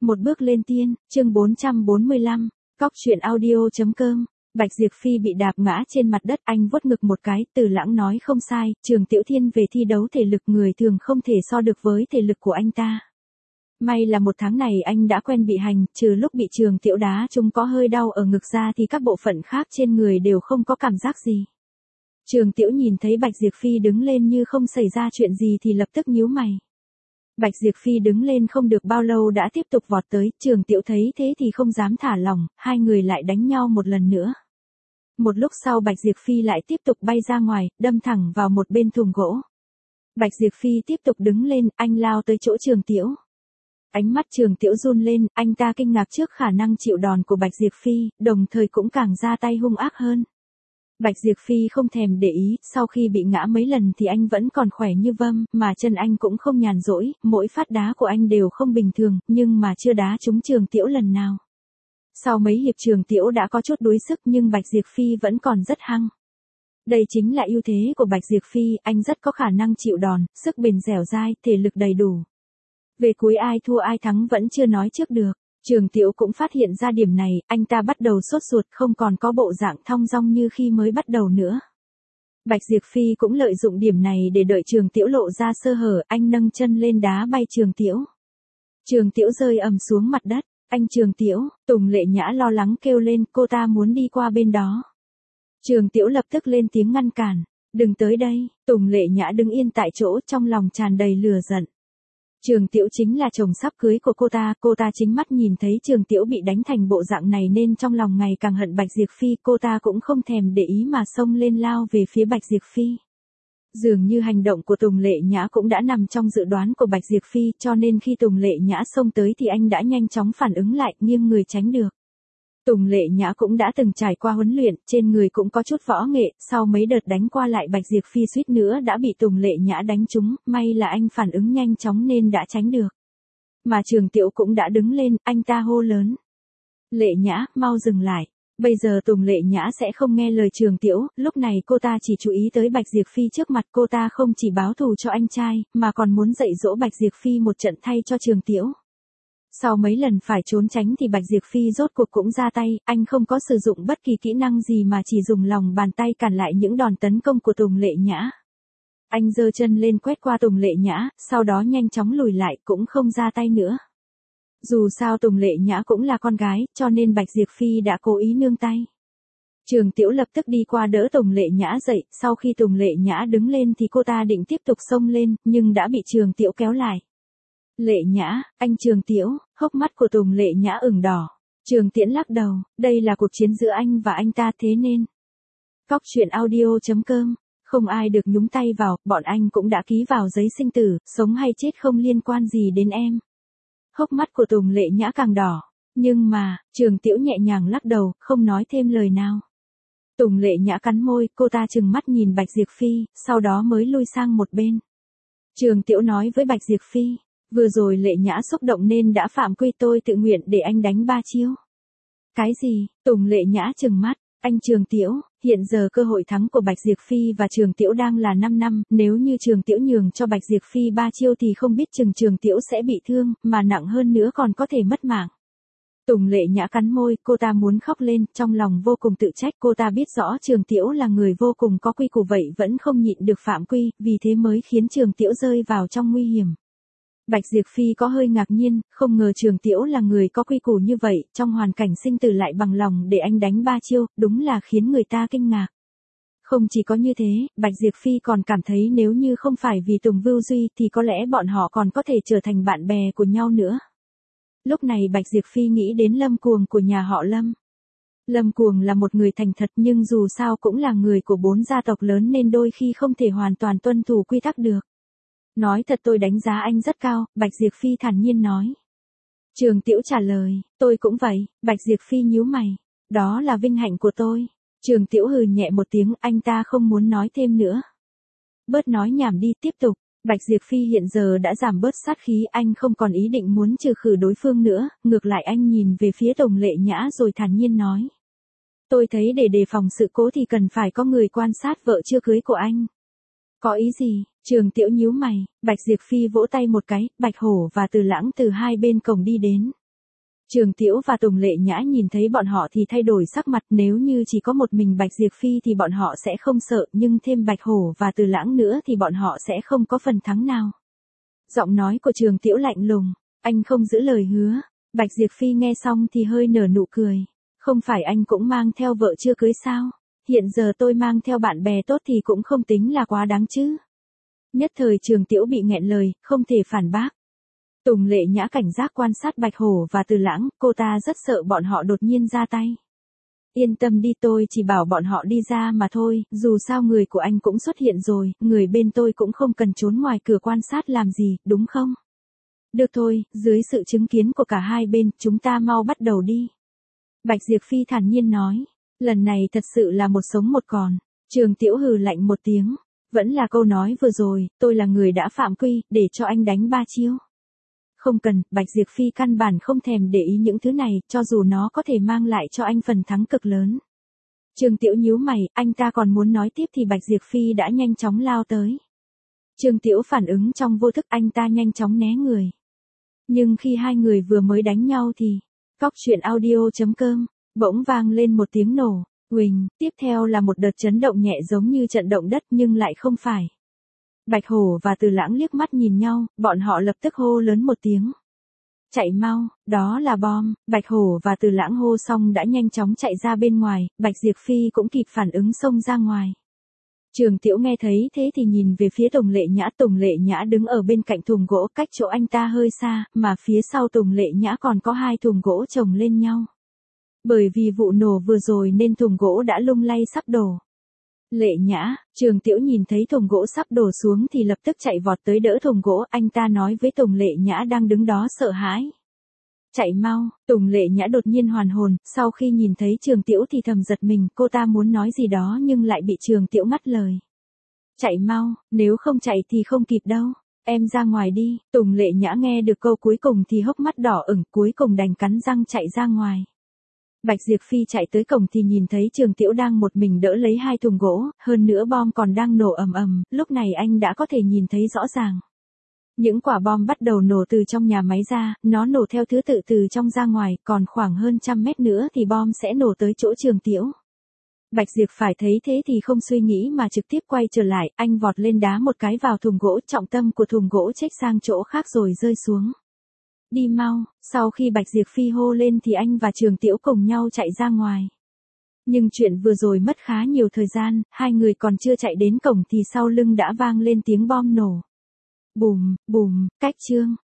Một bước lên tiên, chương 445, cóc truyện audio.com. Bạch Diệp Phi bị đạp ngã trên mặt đất, anh vuốt ngực một cái, Từ Lãng nói không sai, Trường Tiểu Thiên về thi đấu thể lực người thường không thể so được với thể lực của anh ta. May là một tháng này anh đã quen bị hành, trừ lúc bị Trường Tiểu đá chúng có hơi đau ở ngực ra thì các bộ phận khác trên người đều không có cảm giác gì. Trường Tiểu nhìn thấy Bạch Diệp Phi đứng lên như không xảy ra chuyện gì thì lập tức nhíu mày. Bạch Diệp Phi đứng lên không được bao lâu đã tiếp tục vọt tới, Trường Tiểu thấy thế thì không dám thả lỏng, hai người lại đánh nhau một lần nữa. Một lúc sau Bạch Diệp Phi lại tiếp tục bay ra ngoài, đâm thẳng vào một bên thùng gỗ. Bạch Diệp Phi tiếp tục đứng lên, anh lao tới chỗ Trường Tiểu. Ánh mắt Trường Tiểu run lên, anh ta kinh ngạc trước khả năng chịu đòn của Bạch Diệp Phi, đồng thời cũng càng ra tay hung ác hơn. Bạch Diệp Phi không thèm để ý, sau khi bị ngã mấy lần thì anh vẫn còn khỏe như vâm, mà chân anh cũng không nhàn rỗi, mỗi phát đá của anh đều không bình thường, nhưng mà chưa đá trúng Trường Tiểu lần nào. Sau mấy hiệp Trường Tiểu đã có chút đuối sức nhưng Bạch Diệp Phi vẫn còn rất hăng. Đây chính là ưu thế của Bạch Diệp Phi, anh rất có khả năng chịu đòn, sức bền dẻo dai, thể lực đầy đủ. Về cuối ai thua ai thắng vẫn chưa nói trước được. Trường Tiểu cũng phát hiện ra điểm này, anh ta bắt đầu sốt ruột, không còn có bộ dạng thong dong như khi mới bắt đầu nữa. Bạch Diệp Phi cũng lợi dụng điểm này để đợi Trường Tiểu lộ ra sơ hở, anh nâng chân lên đá bay Trường Tiểu. Trường Tiểu rơi ầm xuống mặt đất, anh Trường Tiểu, Tùng Lệ Nhã lo lắng kêu lên, cô ta muốn đi qua bên đó. Trường Tiểu lập tức lên tiếng ngăn cản, đừng tới đây, Tùng Lệ Nhã đứng yên tại chỗ trong lòng tràn đầy lửa giận. Trường Tiểu chính là chồng sắp cưới của cô ta chính mắt nhìn thấy Trường Tiểu bị đánh thành bộ dạng này nên trong lòng ngày càng hận Bạch Diệp Phi, cô ta cũng không thèm để ý mà xông lên lao về phía Bạch Diệp Phi. Dường như hành động của Tùng Lệ Nhã cũng đã nằm trong dự đoán của Bạch Diệp Phi, cho nên khi Tùng Lệ Nhã xông tới thì anh đã nhanh chóng phản ứng lại, nghiêng người tránh được. Tùng Lệ Nhã cũng đã từng trải qua huấn luyện, trên người cũng có chút võ nghệ, sau mấy đợt đánh qua lại Bạch Diệp Phi suýt nữa đã bị Tùng Lệ Nhã đánh trúng, may là anh phản ứng nhanh chóng nên đã tránh được. Mà Trường Tiểu cũng đã đứng lên, anh ta hô lớn. Lệ Nhã, mau dừng lại. Bây giờ Tùng Lệ Nhã sẽ không nghe lời Trường Tiểu, lúc này cô ta chỉ chú ý tới Bạch Diệp Phi trước mặt, cô ta không chỉ báo thù cho anh trai, mà còn muốn dạy dỗ Bạch Diệp Phi một trận thay cho Trường Tiểu. Sau mấy lần phải trốn tránh thì Bạch Diệp Phi rốt cuộc cũng ra tay, anh không có sử dụng bất kỳ kỹ năng gì mà chỉ dùng lòng bàn tay cản lại những đòn tấn công của Tùng Lệ Nhã. Anh giơ chân lên quét qua Tùng Lệ Nhã, sau đó nhanh chóng lùi lại cũng không ra tay nữa. Dù sao Tùng Lệ Nhã cũng là con gái, cho nên Bạch Diệp Phi đã cố ý nương tay. Trường Tiểu lập tức đi qua đỡ Tùng Lệ Nhã dậy, sau khi Tùng Lệ Nhã đứng lên thì cô ta định tiếp tục xông lên, nhưng đã bị Trường Tiểu kéo lại. Lệ Nhã, anh Trường Tiểu, hốc mắt của Tùng Lệ Nhã ửng đỏ. Trường Tiễn lắc đầu, đây là cuộc chiến giữa anh và anh ta thế nên. Cóc truyện audio.com, không ai được nhúng tay vào, bọn anh cũng đã ký vào giấy sinh tử, sống hay chết không liên quan gì đến em. Hốc mắt của Tùng Lệ Nhã càng đỏ, nhưng mà, Trường Tiểu nhẹ nhàng lắc đầu, không nói thêm lời nào. Tùng Lệ Nhã cắn môi, cô ta trừng mắt nhìn Bạch Diệp Phi, sau đó mới lui sang một bên. Trường Tiểu nói với Bạch Diệp Phi. Vừa rồi Lệ Nhã xúc động nên đã phạm quy, tôi tự nguyện để anh đánh 3 chiêu. Cái gì? Tùng Lệ Nhã trừng mắt, anh Trường Tiểu, hiện giờ cơ hội thắng của Bạch Diệp Phi và Trường Tiểu đang là 5 năm, nếu như Trường Tiểu nhường cho Bạch Diệp Phi 3 chiêu thì không biết chừng Trường Tiểu sẽ bị thương, mà nặng hơn nữa còn có thể mất mạng. Tùng Lệ Nhã cắn môi, cô ta muốn khóc lên, trong lòng vô cùng tự trách, cô ta biết rõ Trường Tiểu là người vô cùng có quy củ vậy vẫn không nhịn được phạm quy, vì thế mới khiến Trường Tiểu rơi vào trong nguy hiểm. Bạch Diệp Phi có hơi ngạc nhiên, không ngờ Trường Tiểu là người có quy củ như vậy, trong hoàn cảnh sinh tử lại bằng lòng để anh đánh 3 chiêu, đúng là khiến người ta kinh ngạc. Không chỉ có như thế, Bạch Diệp Phi còn cảm thấy nếu như không phải vì Tùng Vưu Duy thì có lẽ bọn họ còn có thể trở thành bạn bè của nhau nữa. Lúc này Bạch Diệp Phi nghĩ đến Lâm Cuồng của nhà họ Lâm. Lâm Cuồng là một người thành thật nhưng dù sao cũng là người của 4 gia tộc lớn nên đôi khi không thể hoàn toàn tuân thủ quy tắc được. Nói thật tôi đánh giá anh rất cao, Bạch Diệp Phi thản nhiên nói. Trường Tiểu trả lời, tôi cũng vậy, Bạch Diệp Phi nhíu mày. Đó là vinh hạnh của tôi. Trường Tiểu hừ nhẹ một tiếng, anh ta không muốn nói thêm nữa. Bớt nói nhảm đi, tiếp tục. Bạch Diệp Phi hiện giờ đã giảm bớt sát khí, anh không còn ý định muốn trừ khử đối phương nữa, ngược lại anh nhìn về phía Tùng Lệ Nhã rồi thản nhiên nói. Tôi thấy để đề phòng sự cố thì cần phải có người quan sát vợ chưa cưới của anh. Có ý gì? Trường Tiểu nhíu mày, Bạch Diệp Phi vỗ tay một cái, Bạch Hổ và Từ Lãng từ hai bên cổng đi đến. Trường Tiễu và Tùng Lệ Nhã nhìn thấy bọn họ thì thay đổi sắc mặt, nếu như chỉ có một mình Bạch Diệp Phi thì bọn họ sẽ không sợ, nhưng thêm Bạch Hổ và Từ Lãng nữa thì bọn họ sẽ không có phần thắng nào. Giọng nói của Trường Tiễu lạnh lùng, anh không giữ lời hứa. Bạch Diệp Phi nghe xong thì hơi nở nụ cười. Không phải anh cũng mang theo vợ chưa cưới sao? Hiện giờ tôi mang theo bạn bè tốt thì cũng không tính là quá đáng chứ. Nhất thời Trường Tiễu bị nghẹn lời, không thể phản bác. Tùng Lệ Nhã cảnh giác quan sát Bạch Hổ và Từ Lãng, cô ta rất sợ bọn họ đột nhiên ra tay. Yên tâm đi, tôi chỉ bảo bọn họ đi ra mà thôi, dù sao người của anh cũng xuất hiện rồi, người bên tôi cũng không cần trốn ngoài cửa quan sát làm gì, đúng không? Được thôi, dưới sự chứng kiến của cả hai bên, chúng ta mau bắt đầu đi. Bạch Diệp Phi thản nhiên nói, lần này thật sự là một sống một còn. Trường Tiễu hừ lạnh một tiếng, vẫn là câu nói vừa rồi, tôi là người đã phạm quy, để cho anh đánh 3 chiêu. Không cần, Bạch Diệp Phi căn bản không thèm để ý những thứ này, cho dù nó có thể mang lại cho anh phần thắng cực lớn. Trường Tiễu nhíu mày, anh ta còn muốn nói tiếp thì Bạch Diệp Phi đã nhanh chóng lao tới. Trường Tiễu phản ứng trong vô thức, anh ta nhanh chóng né người. Nhưng khi hai người vừa mới đánh nhau thì, cóc truyện audio.com, bỗng vang lên một tiếng nổ, huỳnh, tiếp theo là một đợt chấn động nhẹ giống như trận động đất nhưng lại không phải. Bạch Hổ và Từ Lãng liếc mắt nhìn nhau, bọn họ lập tức hô lớn một tiếng. Chạy mau, đó là bom. Bạch Hổ và Từ Lãng hô xong đã nhanh chóng chạy ra bên ngoài, Bạch Diệp Phi cũng kịp phản ứng xông ra ngoài. Trường Tiễu nghe thấy thế thì nhìn về phía Tùng Lệ Nhã đứng ở bên cạnh thùng gỗ cách chỗ anh ta hơi xa, mà phía sau Tùng Lệ Nhã còn có 2 thùng gỗ chồng lên nhau. Bởi vì vụ nổ vừa rồi nên thùng gỗ đã lung lay sắp đổ. Lệ Nhã, Trường Tiễu nhìn thấy thùng gỗ sắp đổ xuống thì lập tức chạy vọt tới đỡ thùng gỗ, anh ta nói với Tùng Lệ Nhã đang đứng đó sợ hãi. Chạy mau, Tùng Lệ Nhã đột nhiên hoàn hồn, sau khi nhìn thấy Trường Tiễu thì thầm giật mình, cô ta muốn nói gì đó nhưng lại bị Trường Tiễu ngắt lời. Chạy mau, nếu không chạy thì không kịp đâu, em ra ngoài đi. Tùng Lệ Nhã nghe được câu cuối cùng thì hốc mắt đỏ ửng, cuối cùng đành cắn răng chạy ra ngoài. Bạch Diệp Phi chạy tới cổng thì nhìn thấy Trường Tiễu đang một mình đỡ lấy 2 thùng gỗ, hơn nữa bom còn đang nổ ầm ầm, lúc này anh đã có thể nhìn thấy rõ ràng. Những quả bom bắt đầu nổ từ trong nhà máy ra, nó nổ theo thứ tự từ trong ra ngoài, còn khoảng hơn 100 mét nữa thì bom sẽ nổ tới chỗ Trường Tiễu. Bạch Diệp phải thấy thế thì không suy nghĩ mà trực tiếp quay trở lại, anh vọt lên đá một cái vào thùng gỗ, trọng tâm của thùng gỗ chếch sang chỗ khác rồi rơi xuống. Đi mau, sau khi Bạch Diệp Phi hô lên thì anh và Trường Tiễu cùng nhau chạy ra ngoài. Nhưng chuyện vừa rồi mất khá nhiều thời gian, hai người còn chưa chạy đến cổng thì sau lưng đã vang lên tiếng bom nổ. Bùm, bùm, cách chương.